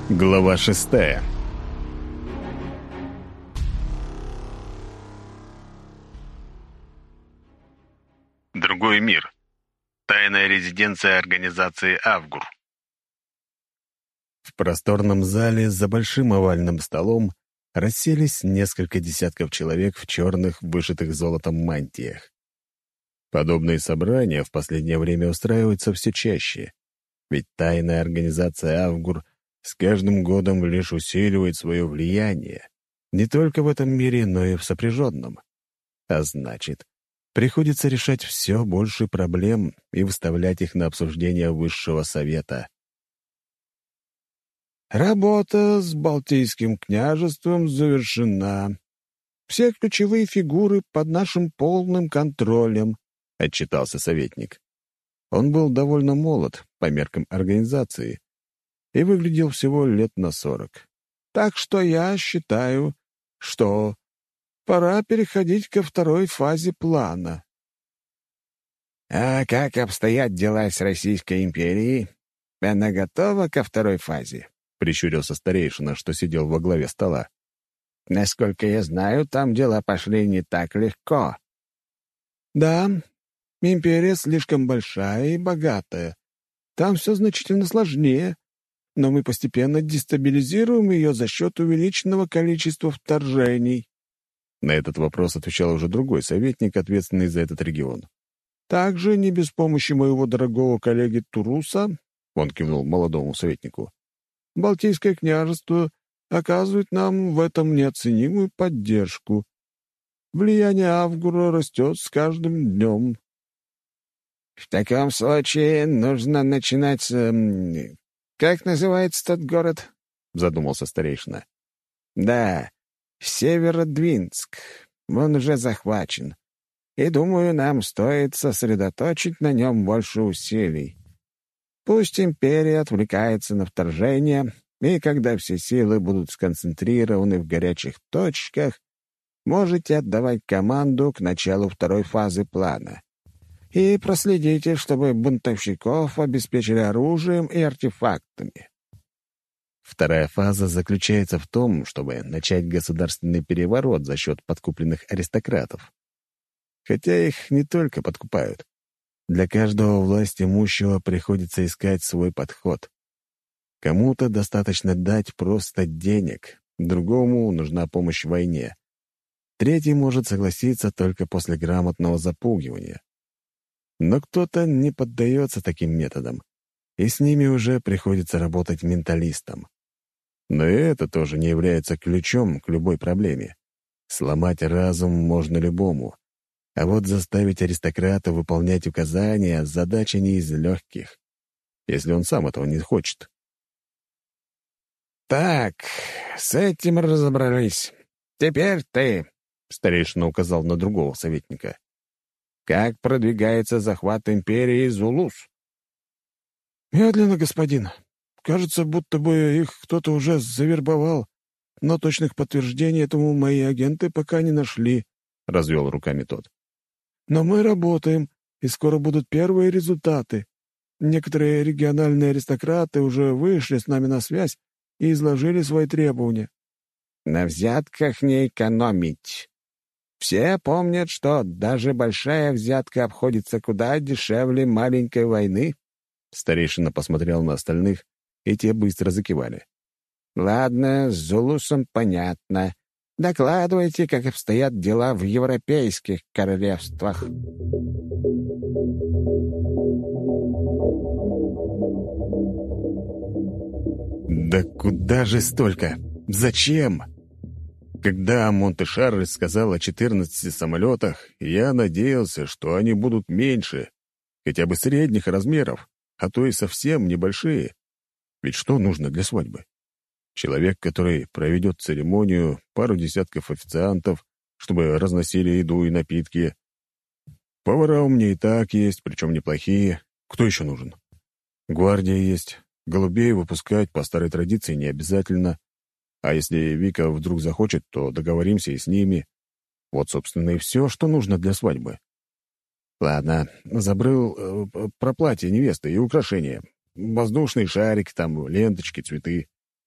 Глава 6. Другой мир. Тайная резиденция организации Авгур. В просторном зале за большим овальным столом расселись несколько десятков человек в черных, вышитых золотом мантиях. Подобные собрания в последнее время устраиваются все чаще, ведь тайная организация Авгур с каждым годом лишь усиливает свое влияние не только в этом мире, но и в сопряженном. А значит, приходится решать все больше проблем и выставлять их на обсуждение Высшего Совета. Работа с Балтийским княжеством завершена. Все ключевые фигуры под нашим полным контролем, — отчитался советник. Он был довольно молод по меркам организации и выглядел всего лет на 40. Так что я считаю, что пора переходить ко второй фазе плана. А как обстоят дела с Российской империей? Она готова ко второй фазе? Прищурился старейшина, что сидел во главе стола. Насколько я знаю, там дела пошли не так легко. Да, империя слишком большая и богатая. Там все значительно сложнее, но мы постепенно дестабилизируем ее за счет увеличенного количества вторжений. На этот вопрос отвечал уже другой советник, ответственный за этот регион. Также не без помощи моего дорогого коллеги Туруса, он кивнул молодому советнику, Балтийское княжество оказывает нам в этом неоценимую поддержку. Влияние Авгура растет с каждым днем. В таком случае нужно начинать с... Как называется тот город? Задумался старейшина. Да, Северодвинск. Он уже захвачен. И, думаю, нам стоит сосредоточить на нем больше усилий. Пусть империя отвлекается на вторжение, и когда все силы будут сконцентрированы в горячих точках, можете отдавать команду к началу второй фазы плана. И проследите, чтобы бунтовщиков обеспечили оружием и артефактами. Вторая фаза заключается в том, чтобы начать государственный переворот за счет подкупленных аристократов. Хотя их не только подкупают. Для каждого власть имущего приходится искать свой подход. Кому-то достаточно дать просто денег, другому нужна помощь в войне. Третий может согласиться только после грамотного запугивания. Но кто-то не поддается таким методам, и с ними уже приходится работать менталистом. Но и это тоже не является ключом к любой проблеме. Сломать разум можно любому, а вот заставить аристократа выполнять указания — задача не из легких, если он сам этого не хочет. «Так, с этим разобрались. Теперь ты», — старейшина указал на другого советника. «Как продвигается захват империи Зулус?» «Медленно, господин. Кажется, будто бы их кто-то уже завербовал, но точных подтверждений этому мои агенты пока не нашли», — развел руками тот. «Но мы работаем, и скоро будут первые результаты. Некоторые региональные аристократы уже вышли с нами на связь и изложили свои требования». «На взятках не экономить. Все помнят, что даже большая взятка обходится куда дешевле маленькой войны». Старейшина посмотрел на остальных, и те быстро закивали. «Ладно, с Зулусом понятно. Докладывайте, как обстоят дела в европейских королевствах». «Да куда же столько? Зачем?» Когда Монте-Шарль сказал о 14 самолетах, я надеялся, что они будут меньше, хотя бы средних размеров, а то и совсем небольшие. Ведь что нужно для свадьбы? Человек, который проведет церемонию, пару десятков официантов, чтобы разносили еду и напитки. Повара у меня и так есть, причем неплохие. Кто еще нужен? Гвардия есть. Голубей выпускать по старой традиции не обязательно. А если Вика вдруг захочет, то договоримся и с ними. Вот, собственно, и все, что нужно для свадьбы. Ладно, забыл про платье невесты и украшения. Воздушный шарик, там, ленточки, цветы.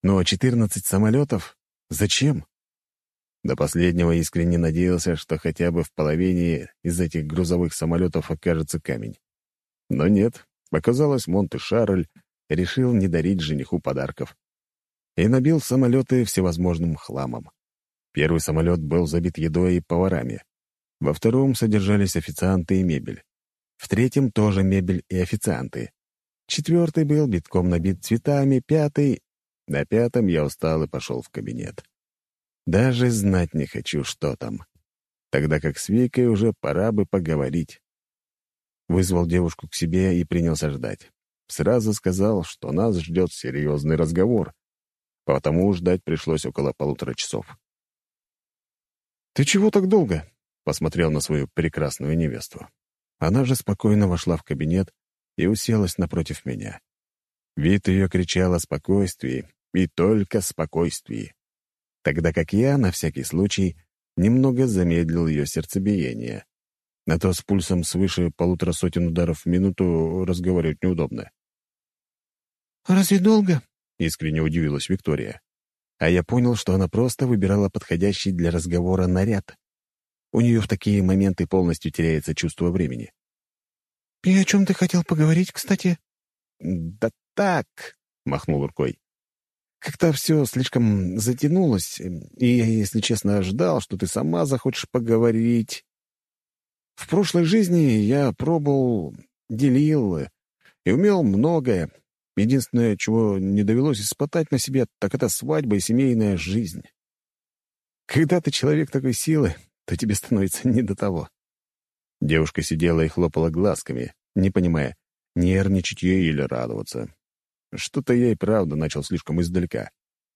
Но 14 самолетов? Зачем? До последнего искренне надеялся, что хотя бы в половине из этих грузовых самолетов окажется камень. Но нет, оказалось, Монте-Шарль решил не дарить жениху подарков и набил самолеты всевозможным хламом. Первый самолет был забит едой и поварами. Во втором содержались официанты и мебель. В третьем тоже мебель и официанты. Четвертый был битком набит цветами, пятый... На пятом я устал и пошел в кабинет. Даже знать не хочу, что там. Тогда как с Викой уже пора бы поговорить. Вызвал девушку к себе и принялся ждать. Сразу сказал, что нас ждет серьезный разговор, потому ждать пришлось около 1,5 часов. «Ты чего так долго?» — посмотрел на свою прекрасную невесту. Она же спокойно вошла в кабинет и уселась напротив меня. Вид ее кричал о спокойствии, и только спокойствии. Тогда как я, на всякий случай, немного замедлил ее сердцебиение. На то с пульсом свыше 150 ударов в минуту разговаривать неудобно. «Разве долго?» — искренне удивилась Виктория. А я понял, что она просто выбирала подходящий для разговора наряд. У нее в такие моменты полностью теряется чувство времени. «И о чем ты хотел поговорить, кстати?» «Да так», — махнул рукой. «Как-то все слишком затянулось, и я, если честно, ждал, что ты сама захочешь поговорить. В прошлой жизни я пробовал, делил и умел многое. Единственное, чего не довелось испытать на себе, так это свадьба и семейная жизнь. Когда ты человек такой силы, то тебе становится не до того». Девушка сидела и хлопала глазками, не понимая, нервничать ей или радоваться. Что-то я и правда начал слишком издалека.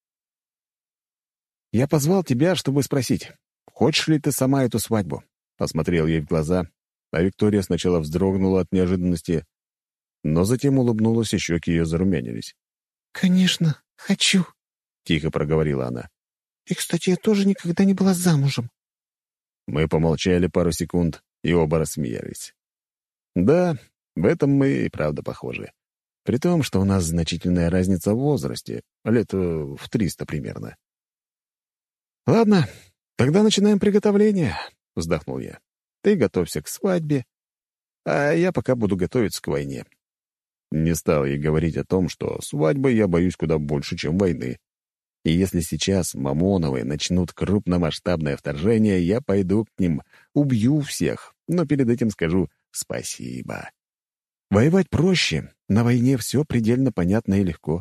«Я позвал тебя, чтобы спросить, хочешь ли ты сама эту свадьбу?» Посмотрел ей в глаза, а Виктория сначала вздрогнула от неожиданности, но затем улыбнулась, и щеки ее зарумянились. «Конечно, хочу», — тихо проговорила она. «И, кстати, я тоже никогда не была замужем». Мы помолчали пару секунд и оба рассмеялись. Да, в этом мы и правда похожи. При том, что у нас значительная разница в возрасте, лет в 300 примерно. «Ладно, тогда начинаем приготовление», — вздохнул я. «Ты готовься к свадьбе, а я пока буду готовиться к войне». Не стал ей говорить о том, что свадьбы я боюсь куда больше, чем войны. И если сейчас Мамоновы начнут крупномасштабное вторжение, я пойду к ним, убью всех, но перед этим скажу спасибо. Воевать проще, на войне все предельно понятно и легко.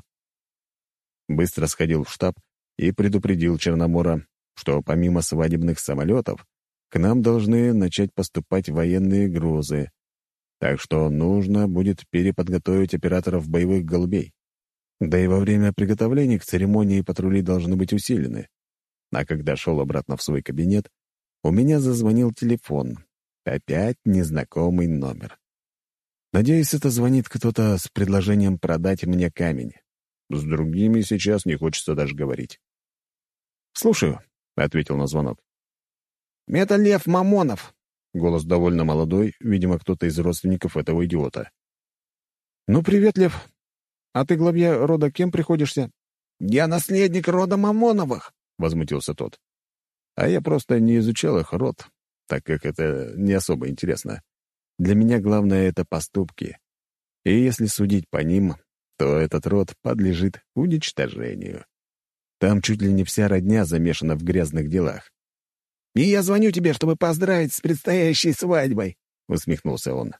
Быстро сходил в штаб и предупредил Черномора, что помимо свадебных самолетов к нам должны начать поступать военные грузы, так что нужно будет переподготовить операторов боевых голубей. Да и во время приготовления к церемонии патрули должны быть усилены. А когда шел обратно в свой кабинет, у меня зазвонил телефон. Опять незнакомый номер. Надеюсь, это звонит кто-то с предложением продать мне камень. С другими сейчас не хочется даже говорить. «Слушаю», — ответил на звонок. «Это Лев Мамонов». Голос довольно молодой, видимо, кто-то из родственников этого идиота. «Ну, привет, Лев. А ты, главья рода, кем приходишься?» «Я наследник рода Мамоновых», — возмутился тот. А я просто не изучал их род, так как это не особо интересно. Для меня главное — это поступки. И если судить по ним, то этот род подлежит уничтожению. Там чуть ли не вся родня замешана в грязных делах. «И я звоню тебе, чтобы поздравить с предстоящей свадьбой», — усмехнулся он.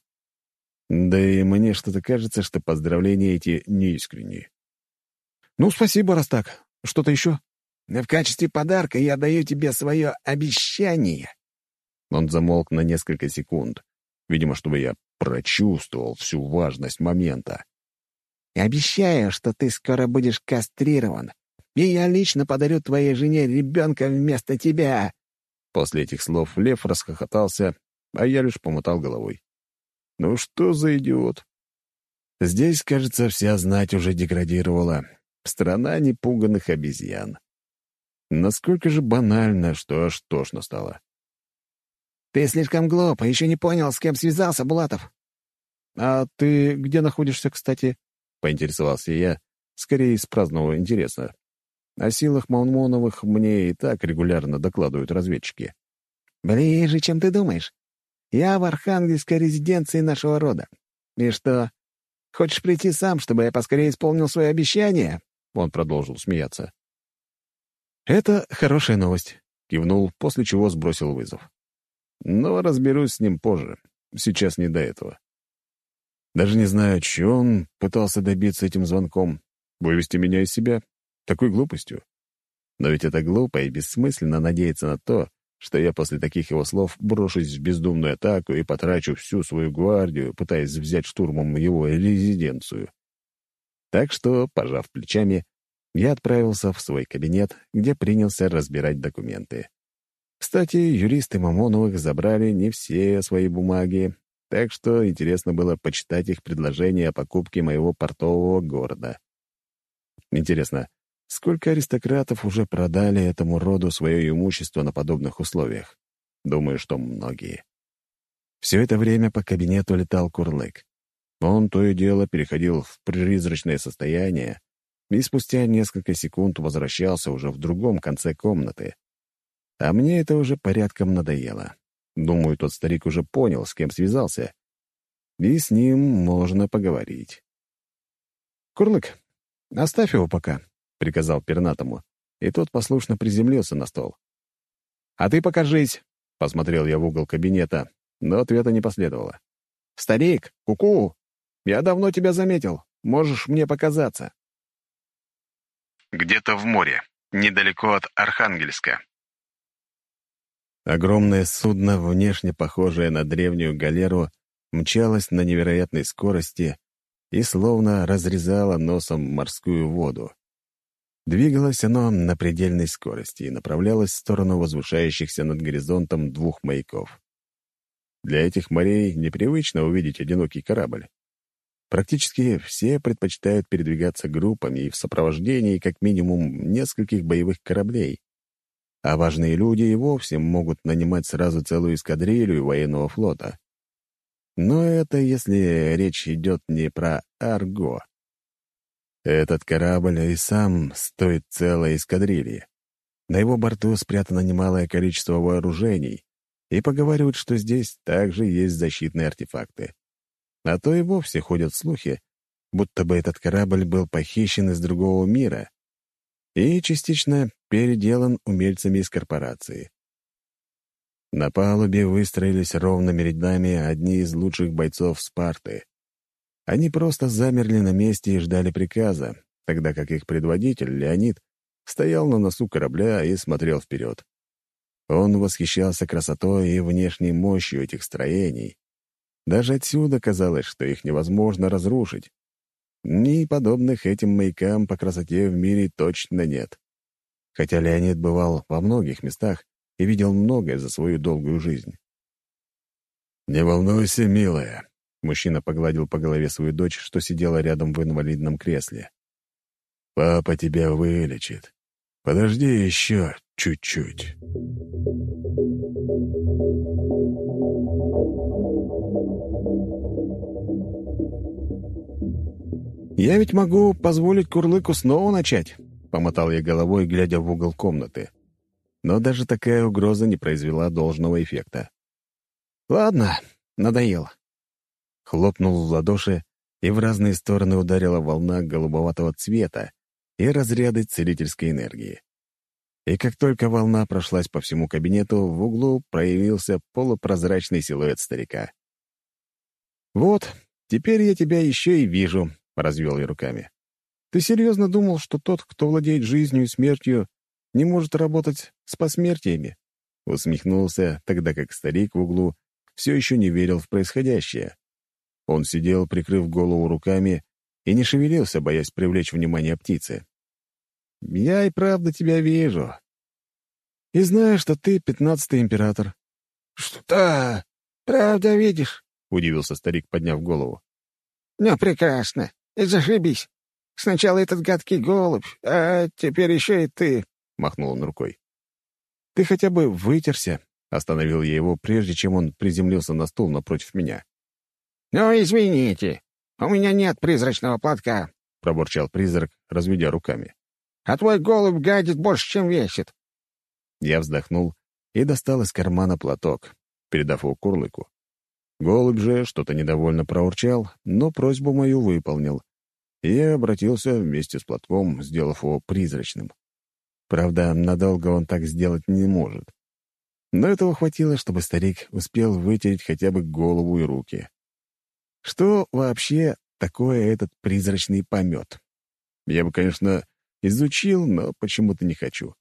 Да и мне что-то кажется, что поздравления эти неискренние. «Ну, спасибо, раз так. Что-то еще?» «В качестве подарка я даю тебе свое обещание». Он замолк на несколько секунд, видимо, чтобы я прочувствовал всю важность момента. «Обещаю, что ты скоро будешь кастрирован, и я лично подарю твоей жене ребенка вместо тебя». После этих слов Лев расхохотался, а я лишь помотал головой. «Ну что за идиот?» Здесь, кажется, вся знать уже деградировала. Страна непуганных обезьян. Насколько же банально, что аж тошно стало. «Ты слишком глуп, и еще не понял, с кем связался, Булатов». «А ты где находишься, кстати?» — поинтересовался я, скорее из праздного интереса. О силах Маунмоновых мне и так регулярно докладывают разведчики. «Ближе, чем ты думаешь. Я в архангельской резиденции нашего рода. И что, хочешь прийти сам, чтобы я поскорее исполнил свое обещание?» Он продолжил смеяться. «Это хорошая новость», — кивнул, после чего сбросил вызов. «Но разберусь с ним позже. Сейчас не до этого. Даже не знаю, чего он пытался добиться этим звонком. Вывести меня из себя? Такой глупостью. Но ведь это глупо и бессмысленно надеяться на то, что я после таких его слов брошусь в бездумную атаку и потрачу всю свою гвардию, пытаясь взять штурмом его резиденцию. Так что, пожав плечами, я отправился в свой кабинет, где принялся разбирать документы. Кстати, юристы Мамоновых забрали не все свои бумаги, так что интересно было почитать их предложение о покупке моего портового города. Интересно, сколько аристократов уже продали этому роду свое имущество на подобных условиях? Думаю, что многие. Все это время по кабинету летал Курлык. Он то и дело переходил в призрачное состояние и спустя несколько секунд возвращался уже в другом конце комнаты. А мне это уже порядком надоело. Думаю, тот старик уже понял, с кем связался, и с ним можно поговорить. «Курлык, оставь его пока», — приказал пернатому, и тот послушно приземлился на стол. «А ты покажись», — посмотрел я в угол кабинета, но ответа не последовало. «Старик, ку-ку! Я давно тебя заметил. Можешь мне показаться». Где-то в море, недалеко от Архангельска. Огромное судно, внешне похожее на древнюю галеру, мчалось на невероятной скорости и словно разрезало носом морскую воду. Двигалось оно на предельной скорости и направлялось в сторону возвышающихся над горизонтом двух маяков. Для этих морей непривычно увидеть одинокий корабль. Практически все предпочитают передвигаться группами и в сопровождении как минимум нескольких боевых кораблей. А важные люди и вовсе могут нанимать сразу целую эскадрилью военного флота. Но это если речь идет не про Арго. Этот корабль и сам стоит целой эскадрильи. На его борту спрятано немалое количество вооружений, и поговаривают, что здесь также есть защитные артефакты. А то и вовсе ходят слухи, будто бы этот корабль был похищен из другого мира и частично переделан умельцами из корпорации. На палубе выстроились ровными рядами одни из лучших бойцов Спарты. Они просто замерли на месте и ждали приказа, тогда как их предводитель, Леонид, стоял на носу корабля и смотрел вперед. Он восхищался красотой и внешней мощью этих строений. Даже отсюда казалось, что их невозможно разрушить. Ни подобных этим маякам по красоте в мире точно нет. Хотя Леонид бывал во многих местах и видел многое за свою долгую жизнь. «Не волнуйся, милая», — мужчина погладил по голове свою дочь, что сидела рядом в инвалидном кресле. «Папа тебя вылечит. Подожди еще чуть-чуть». «Я ведь могу позволить Курлыку снова начать», — помотал я головой, глядя в угол комнаты. Но даже такая угроза не произвела должного эффекта. «Ладно, надоело». Хлопнул в ладоши, и в разные стороны ударила волна голубоватого цвета и разряды целительской энергии. И как только волна прошлась по всему кабинету, в углу проявился полупрозрачный силуэт старика. «Вот, теперь я тебя еще и вижу», — развел я руками. «Ты серьезно думал, что тот, кто владеет жизнью и смертью, не может работать с посмертиями?» Усмехнулся, тогда как старик в углу все еще не верил в происходящее. Он сидел, прикрыв голову руками, и не шевелился, боясь привлечь внимание птицы. «Я и правда тебя вижу. И знаю, что ты 15-й император». «Что? Правда видишь?» — удивился старик, подняв голову. «Ну, прекрасно. И зашибись. Сначала этот гадкий голубь, а теперь еще и ты», — махнул он рукой. «Ты хотя бы вытерся», — остановил я его, прежде чем он приземлился на стул напротив меня. «Ну, извините, у меня нет призрачного платка», — пробурчал призрак, разведя руками. а твой голубь гадит больше, чем весит». Я вздохнул и достал из кармана платок, передав его Курлыку. Голубь же что-то недовольно проурчал, но просьбу мою выполнил. И я обратился вместе с платком, сделав его призрачным. Правда, надолго он так сделать не может. Но этого хватило, чтобы старик успел вытереть хотя бы голову и руки. Что вообще такое этот призрачный помет? Я бы, конечно, изучил, но почему-то не хочу.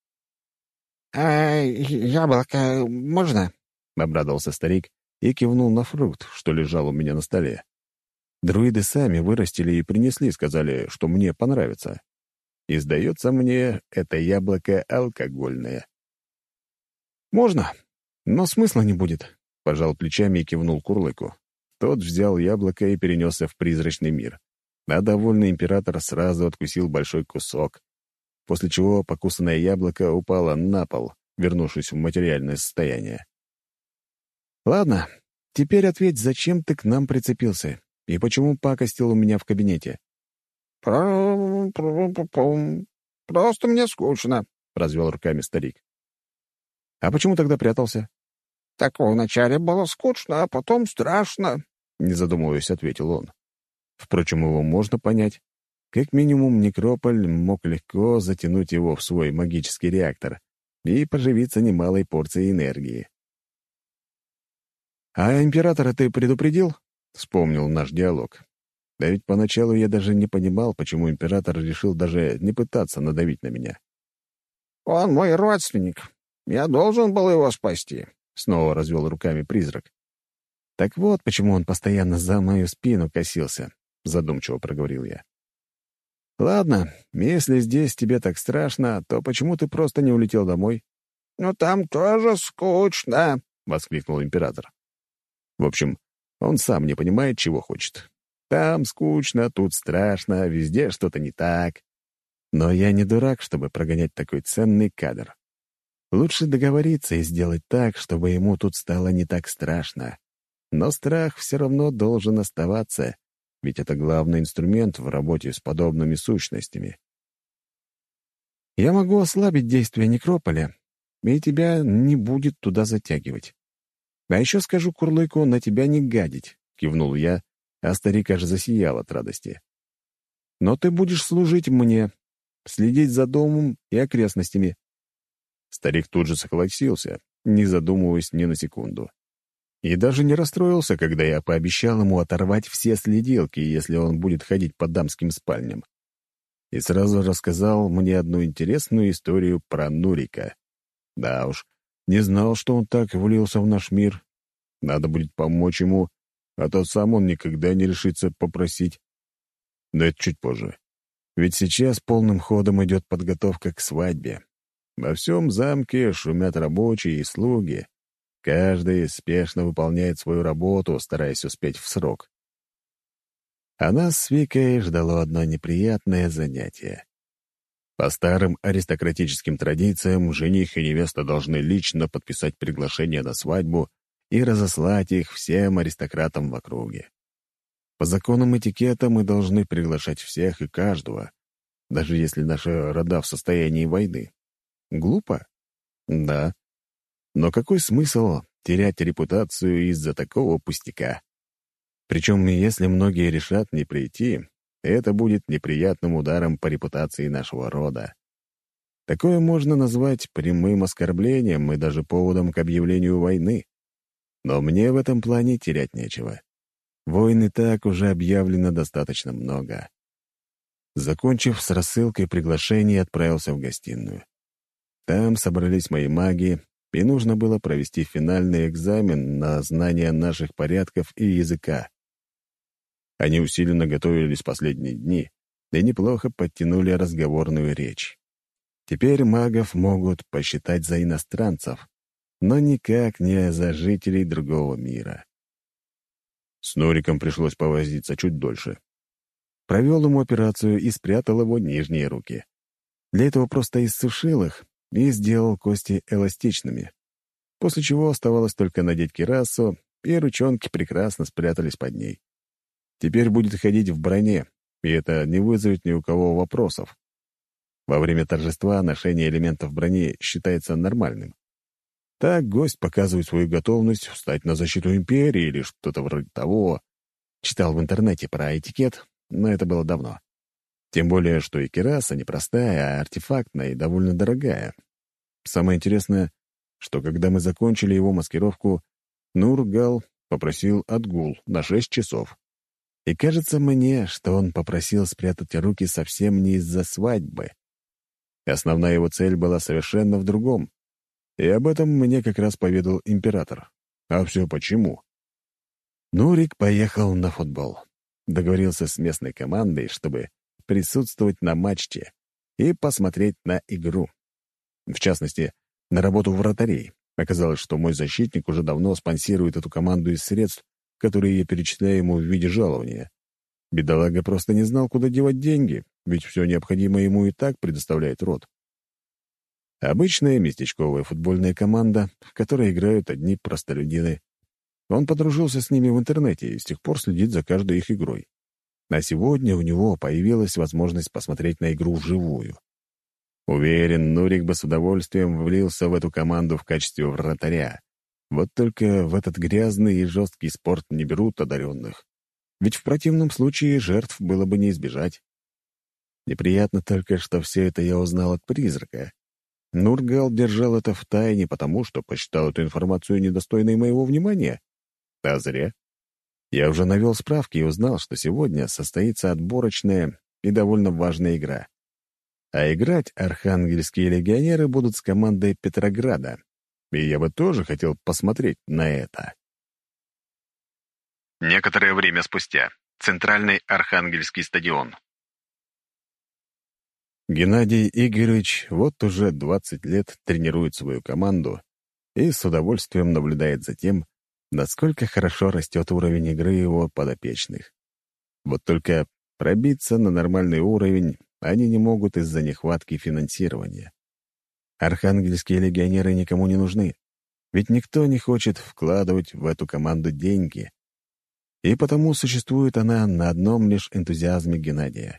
«А яблоко можно?» — обрадовался старик и кивнул на фрукт, что лежал у меня на столе. Друиды сами вырастили и принесли, сказали, что мне понравится. И, сдается мне, это яблоко алкогольное. «Можно, но смысла не будет», — пожал плечами и кивнул Курлыку. Тот взял яблоко и перенесся в призрачный мир. А довольный император сразу откусил большой кусок, после чего покусанное яблоко упало на пол, вернувшись в материальное состояние. «Ладно, теперь ответь, зачем ты к нам прицепился и почему пакостил у меня в кабинете?» «Просто мне скучно», — развел руками старик. «А почему тогда прятался?» «Так вначале было скучно, а потом страшно», — не задумываясь, ответил он. Впрочем, его можно понять. Как минимум, Некрополь мог легко затянуть его в свой магический реактор и поживиться немалой порцией энергии. «А императора ты предупредил?» — вспомнил наш диалог. Да ведь поначалу я даже не понимал, почему император решил даже не пытаться надавить на меня. «Он мой родственник. Я должен был его спасти», — снова развел руками призрак. «Так вот, почему он постоянно за мою спину косился», — задумчиво проговорил я. «Ладно, если здесь тебе так страшно, то почему ты просто не улетел домой?» «Но там тоже скучно», — воскликнул император. В общем, он сам не понимает, чего хочет. Там скучно, тут страшно, везде что-то не так. Но я не дурак, чтобы прогонять такой ценный кадр. Лучше договориться и сделать так, чтобы ему тут стало не так страшно. Но страх все равно должен оставаться, ведь это главный инструмент в работе с подобными сущностями. Я могу ослабить действие Некрополя, и тебя не будет туда затягивать. А еще скажу Курлыку на тебя не гадить, — кивнул я, а старик аж засиял от радости. Но ты будешь служить мне, следить за домом и окрестностями. Старик тут же согласился, не задумываясь ни на секунду. И даже не расстроился, когда я пообещал ему оторвать все следилки, если он будет ходить по дамским спальням. И сразу рассказал мне одну интересную историю про Нурика. Да уж, не знал, что он так влился в наш мир. Надо будет помочь ему, а то сам он никогда не решится попросить. Но это чуть позже. Ведь сейчас полным ходом идет подготовка к свадьбе. Во всем замке шумят рабочие и слуги. Каждый спешно выполняет свою работу, стараясь успеть в срок. А нас с Викой ждало одно неприятное занятие. По старым аристократическим традициям жених и невеста должны лично подписать приглашение на свадьбу и разослать их всем аристократам в округе. По законам этикета мы должны приглашать всех и каждого, даже если наши рода в состоянии войны. Глупо? Да. Но какой смысл терять репутацию из-за такого пустяка? Причем, если многие решат не прийти, это будет неприятным ударом по репутации нашего рода. Такое можно назвать прямым оскорблением и даже поводом к объявлению войны. Но мне в этом плане терять нечего. Войн и так уже объявлено достаточно много. Закончив с рассылкой приглашений, отправился в гостиную. Там собрались мои маги, и нужно было провести финальный экзамен на знание наших порядков и языка. Они усиленно готовились последние дни и неплохо подтянули разговорную речь. Теперь магов могут посчитать за иностранцев, но никак не за жителей другого мира. С Нориком пришлось повозиться чуть дольше. Провел ему операцию и спрятал его нижние руки. Для этого просто иссушил их и сделал кости эластичными, после чего оставалось только надеть кирасу, и ручонки прекрасно спрятались под ней. Теперь будет ходить в броне, и это не вызовет ни у кого вопросов. Во время торжества ношение элементов брони считается нормальным. Так гость показывает свою готовность встать на защиту империи или что-то вроде того. Читал в интернете про этикет, но это было давно. Тем более, что и кираса не простая, а артефактная и довольно дорогая. Самое интересное, что когда мы закончили его маскировку, Нургал попросил отгул на 6 часов. И кажется мне, что он попросил спрятать руки совсем не из-за свадьбы. Основная его цель была совершенно в другом. И об этом мне как раз поведал император. А все почему? Нурик поехал на футбол. Договорился с местной командой, чтобы присутствовать на матче и посмотреть на игру. В частности, на работу вратарей. Оказалось, что мой защитник уже давно спонсирует эту команду из средств, которые я перечисляю ему в виде жалования. Бедолага просто не знал, куда девать деньги, ведь все необходимое ему и так предоставляет род. Обычная местечковая футбольная команда, в которой играют одни простолюдины. Он подружился с ними в интернете и с тех пор следит за каждой их игрой. А сегодня у него появилась возможность посмотреть на игру вживую. Уверен, Нурик бы с удовольствием влился в эту команду в качестве вратаря. Вот только в этот грязный и жесткий спорт не берут одаренных. Ведь в противном случае жертв было бы не избежать. Неприятно только, что все это я узнал от призрака. Нургал держал это в тайне, потому что посчитал эту информацию недостойной моего внимания. А зря. Я уже навел справки и узнал, что сегодня состоится отборочная и довольно важная игра. А играть архангельские легионеры будут с командой Петрограда. И я бы тоже хотел посмотреть на это. Некоторое время спустя. Центральный Архангельский стадион. Геннадий Игоревич вот уже 20 лет тренирует свою команду и с удовольствием наблюдает за тем, насколько хорошо растет уровень игры его подопечных. Вот только пробиться на нормальный уровень они не могут из-за нехватки финансирования. Архангельские легионеры никому не нужны, ведь никто не хочет вкладывать в эту команду деньги. И потому существует она на одном лишь энтузиазме Геннадия.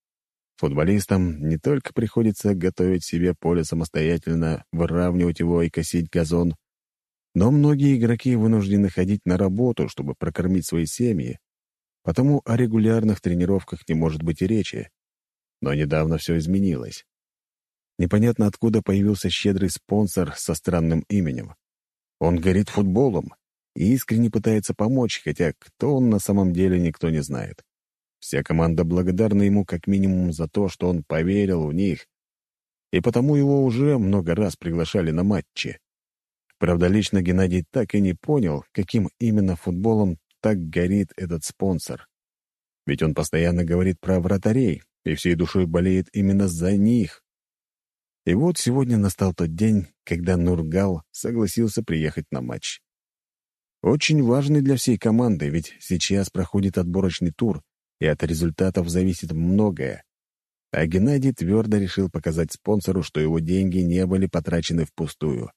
Футболистам не только приходится готовить себе поле самостоятельно, выравнивать его и косить газон, но многие игроки вынуждены ходить на работу, чтобы прокормить свои семьи, потому о регулярных тренировках не может быть и речи. Но недавно все изменилось. Непонятно откуда появился щедрый спонсор со странным именем. Он горит футболом и искренне пытается помочь, хотя кто он на самом деле, никто не знает. Вся команда благодарна ему как минимум за то, что он поверил в них, и потому его уже много раз приглашали на матчи. Правда, лично Геннадий так и не понял, каким именно футболом так горит этот спонсор. Ведь он постоянно говорит про вратарей и всей душой болеет именно за них. И вот сегодня настал тот день, когда Нургал согласился приехать на матч. Очень важный для всей команды, ведь сейчас проходит отборочный тур, и от результатов зависит многое. А Геннадий твердо решил показать спонсору, что его деньги не были потрачены впустую.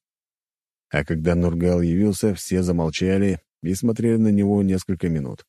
А когда Нургал явился, все замолчали и смотрели на него несколько минут.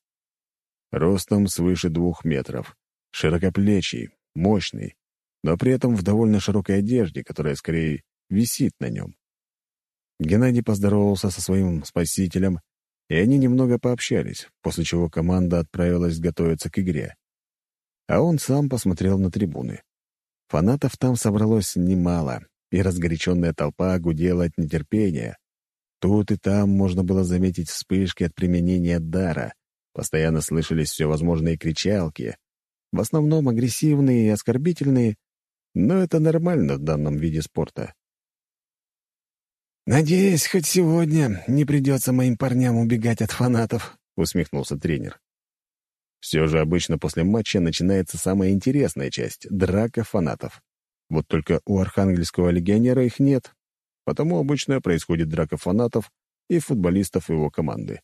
Ростом свыше 2 метров, широкоплечий, мощный, но при этом в довольно широкой одежде, которая скорее висит на нем. Геннадий поздоровался со своим спасителем, и они немного пообщались, после чего команда отправилась готовиться к игре. А он сам посмотрел на трибуны. Фанатов там собралось немало, и разгоряченная толпа гудела от нетерпения. Тут и там можно было заметить вспышки от применения дара. Постоянно слышались всевозможные кричалки, в основном агрессивные и оскорбительные, но это нормально в данном виде спорта. «Надеюсь, хоть сегодня не придется моим парням убегать от фанатов», — усмехнулся тренер. Все же обычно после матча начинается самая интересная часть — драка фанатов. Вот только у архангельского легионера их нет, потому обычно происходит драка фанатов и футболистов его команды.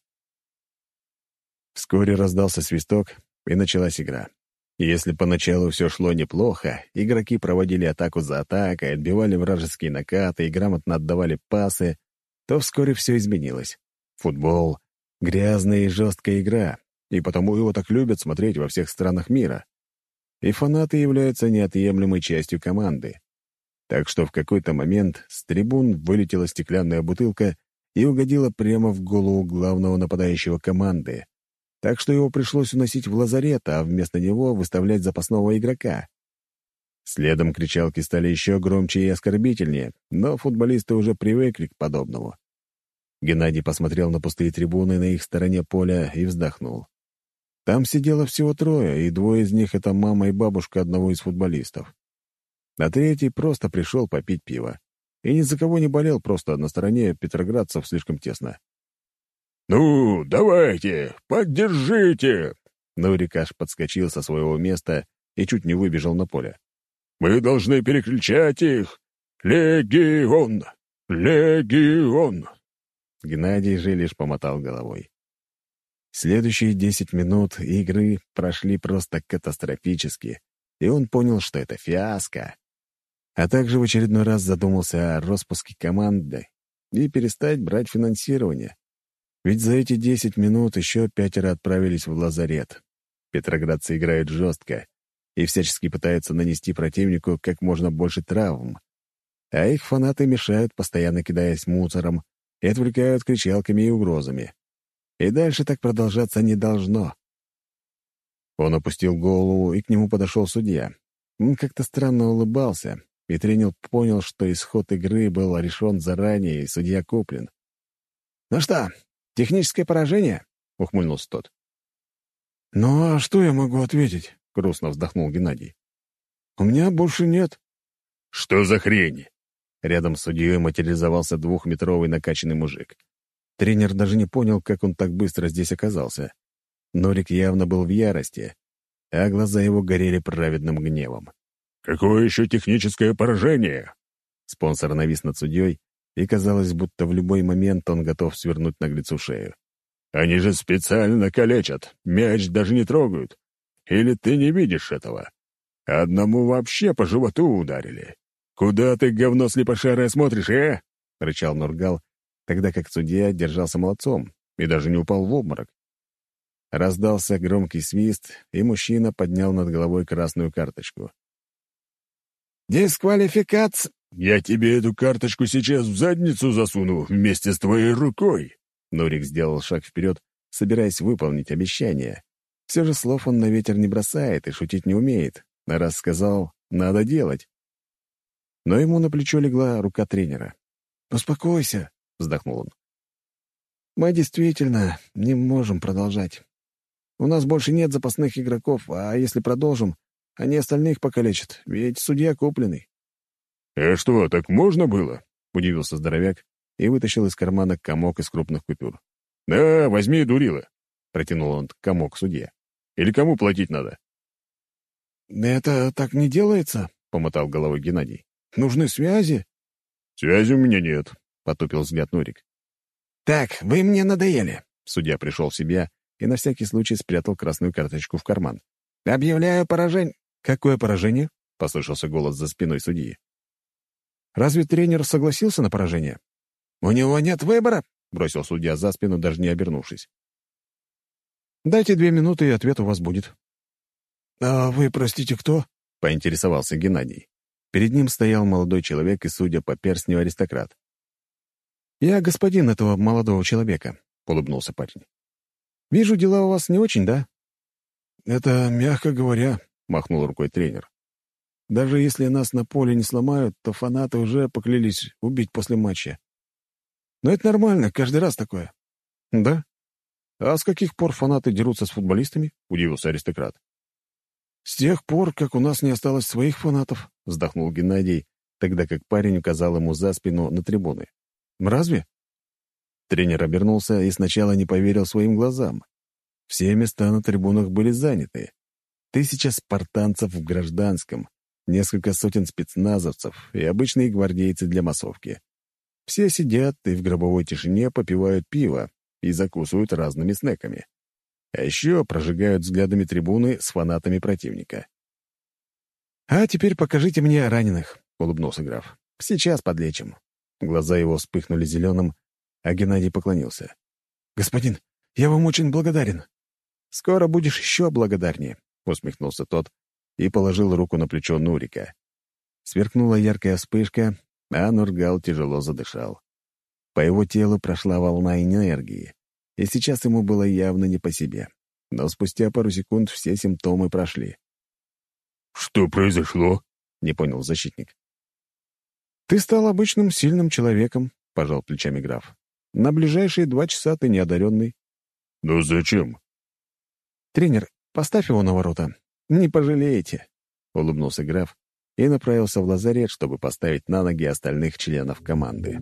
Вскоре раздался свисток, и началась игра. И если поначалу все шло неплохо, игроки проводили атаку за атакой, отбивали вражеские накаты и грамотно отдавали пасы, то вскоре все изменилось. Футбол — грязная и жесткая игра, и потому его так любят смотреть во всех странах мира. и фанаты являются неотъемлемой частью команды. Так что в какой-то момент с трибун вылетела стеклянная бутылка и угодила прямо в голову главного нападающего команды. Так что его пришлось уносить в лазарет, а вместо него выставлять запасного игрока. Следом кричалки стали еще громче и оскорбительнее, но футболисты уже привыкли к подобному. Геннадий посмотрел на пустые трибуны на их стороне поля и вздохнул. Там сидело всего трое, и двое из них — это мама и бабушка одного из футболистов. А третий просто пришел попить пиво. И ни за кого не болел, просто на стороне петроградцев слишком тесно. «Ну, давайте, поддержите!» Нурик аж подскочил со своего места и чуть не выбежал на поле. «Мы должны перекричать их! Легион! Легион!» Геннадий же лишь помотал головой. Следующие 10 минут игры прошли просто катастрофически, и он понял, что это фиаско. А также в очередной раз задумался о распуске команды и перестать брать финансирование. Ведь за эти 10 минут еще 5 отправились в лазарет. Петроградцы играют жестко и всячески пытаются нанести противнику как можно больше травм. А их фанаты мешают, постоянно кидаясь мусором, и отвлекают кричалками и угрозами. И дальше так продолжаться не должно. Он опустил голову, и к нему подошел судья. Он как-то странно улыбался, и тренер понял, что исход игры был решен заранее, и судья куплен. «Ну что, техническое поражение?» — ухмыльнулся тот. «Ну а что я могу ответить?» — грустно вздохнул Геннадий. «У меня больше нет». «Что за хрень?» Рядом с судьей материализовался 2-метровый накачанный мужик. Тренер даже не понял, как он так быстро здесь оказался. Норик явно был в ярости, а глаза его горели праведным гневом. «Какое еще техническое поражение?» Спонсор навис над судьей, и казалось, будто в любой момент он готов свернуть наглецу шею. «Они же специально калечат, мяч даже не трогают. Или ты не видишь этого? Одному вообще по животу ударили. Куда ты, говно слепошарое, смотришь, — рычал Нургал, тогда как судья держался молодцом и даже не упал в обморок. Раздался громкий свист, и мужчина поднял над головой красную карточку. «Дисквалификация!» «Я тебе эту карточку сейчас в задницу засуну вместе с твоей рукой!» Нурик сделал шаг вперед, собираясь выполнить обещание. Все же слов он на ветер не бросает и шутить не умеет. А раз сказал, надо делать. Но ему на плечо легла рука тренера. «Успокойся», — вздохнул он. «Мы действительно не можем продолжать. У нас больше нет запасных игроков, а если продолжим, они остальных покалечат, ведь судья купленный». «А что, так можно было?» — удивился здоровяк и вытащил из кармана комок из крупных купюр. «Да, возьми, дурила», — протянул он комок судье. «Или кому платить надо?» «Это так не делается», — помотал головой Геннадий. «Нужны связи». «Связи у меня нет», — потупил взгляд Нурик. «Так, вы мне надоели». Судья пришел в себя и на всякий случай спрятал красную карточку в карман. «Объявляю поражение». «Какое поражение?» — послышался голос за спиной судьи. «Разве тренер согласился на поражение?» «У него нет выбора», — бросил судья за спину, даже не обернувшись. «Дайте 2 минуты, и ответ у вас будет». «А вы, простите, кто?» — поинтересовался Геннадий. Перед ним стоял молодой человек и, судя по перстню, аристократ. «Я господин этого молодого человека», — улыбнулся парень. «Вижу, дела у вас не очень, да?» «Это мягко говоря», — махнул рукой тренер. «Даже если нас на поле не сломают, то фанаты уже поклялись убить после матча. Но это нормально, каждый раз такое». «Да? А с каких пор фанаты дерутся с футболистами?» — удивился аристократ. «С тех пор, как у нас не осталось своих фанатов», — вздохнул Геннадий, тогда как парень указал ему за спину на трибуны. «Разве?» Тренер обернулся и сначала не поверил своим глазам. Все места на трибунах были заняты. 1000 спартанцев в гражданском, несколько сотен спецназовцев и обычные гвардейцы для массовки. Все сидят и в гробовой тишине попивают пиво и закусывают разными снеками. А еще прожигают взглядами трибуны с фанатами противника. «А теперь покажите мне раненых», — улыбнулся граф. «Сейчас подлечим». Глаза его вспыхнули зеленым, а Геннадий поклонился. «Господин, я вам очень благодарен». «Скоро будешь еще благодарнее», — усмехнулся тот, и положил руку на плечо Нурика. Сверкнула яркая вспышка, а Нургал тяжело задышал. По его телу прошла волна энергии, и сейчас ему было явно не по себе. Но спустя пару секунд все симптомы прошли. «Что произошло?» — не понял защитник. «Ты стал обычным сильным человеком», — пожал плечами граф. «На ближайшие 2 часа ты неодаренный». «Но зачем?» «Тренер, поставь его на ворота. Не пожалеете», — улыбнулся граф и направился в лазарет, чтобы поставить на ноги остальных членов команды.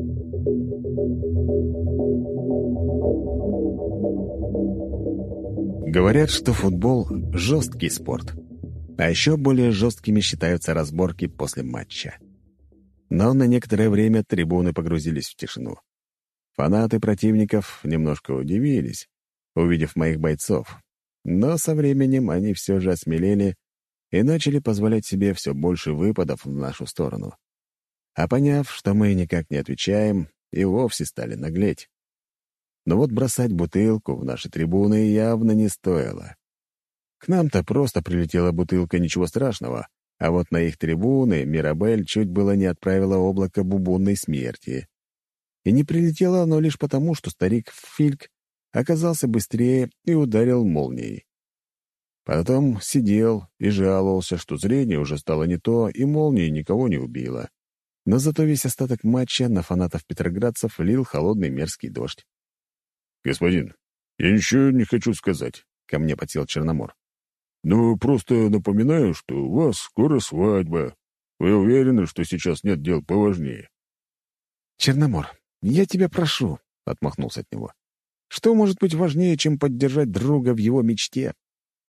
Говорят, что футбол — жесткий спорт. А еще более жесткими считаются разборки после матча. Но на некоторое время трибуны погрузились в тишину. Фанаты противников немножко удивились, увидев моих бойцов, но со временем они все же осмелели и начали позволять себе все больше выпадов в нашу сторону. А поняв, что мы никак не отвечаем, и вовсе стали наглеть. Но вот бросать бутылку в наши трибуны явно не стоило. К нам-то просто прилетела бутылка, ничего страшного, а вот на их трибуны Мирабель чуть было не отправила облако бубонной смерти. И не прилетело оно лишь потому, что старик Фильк оказался быстрее и ударил молнией. Потом сидел и жаловался, что зрение уже стало не то, и молния никого не убила. Но зато весь остаток матча на фанатов-петроградцев лил холодный мерзкий дождь. «Господин, я ничего не хочу сказать», — ко мне подсел Черномор. «Ну, просто напоминаю, что у вас скоро свадьба. Вы уверены, что сейчас нет дел поважнее?» «Черномор, я тебя прошу», — отмахнулся от него. «Что может быть важнее, чем поддержать друга в его мечте?»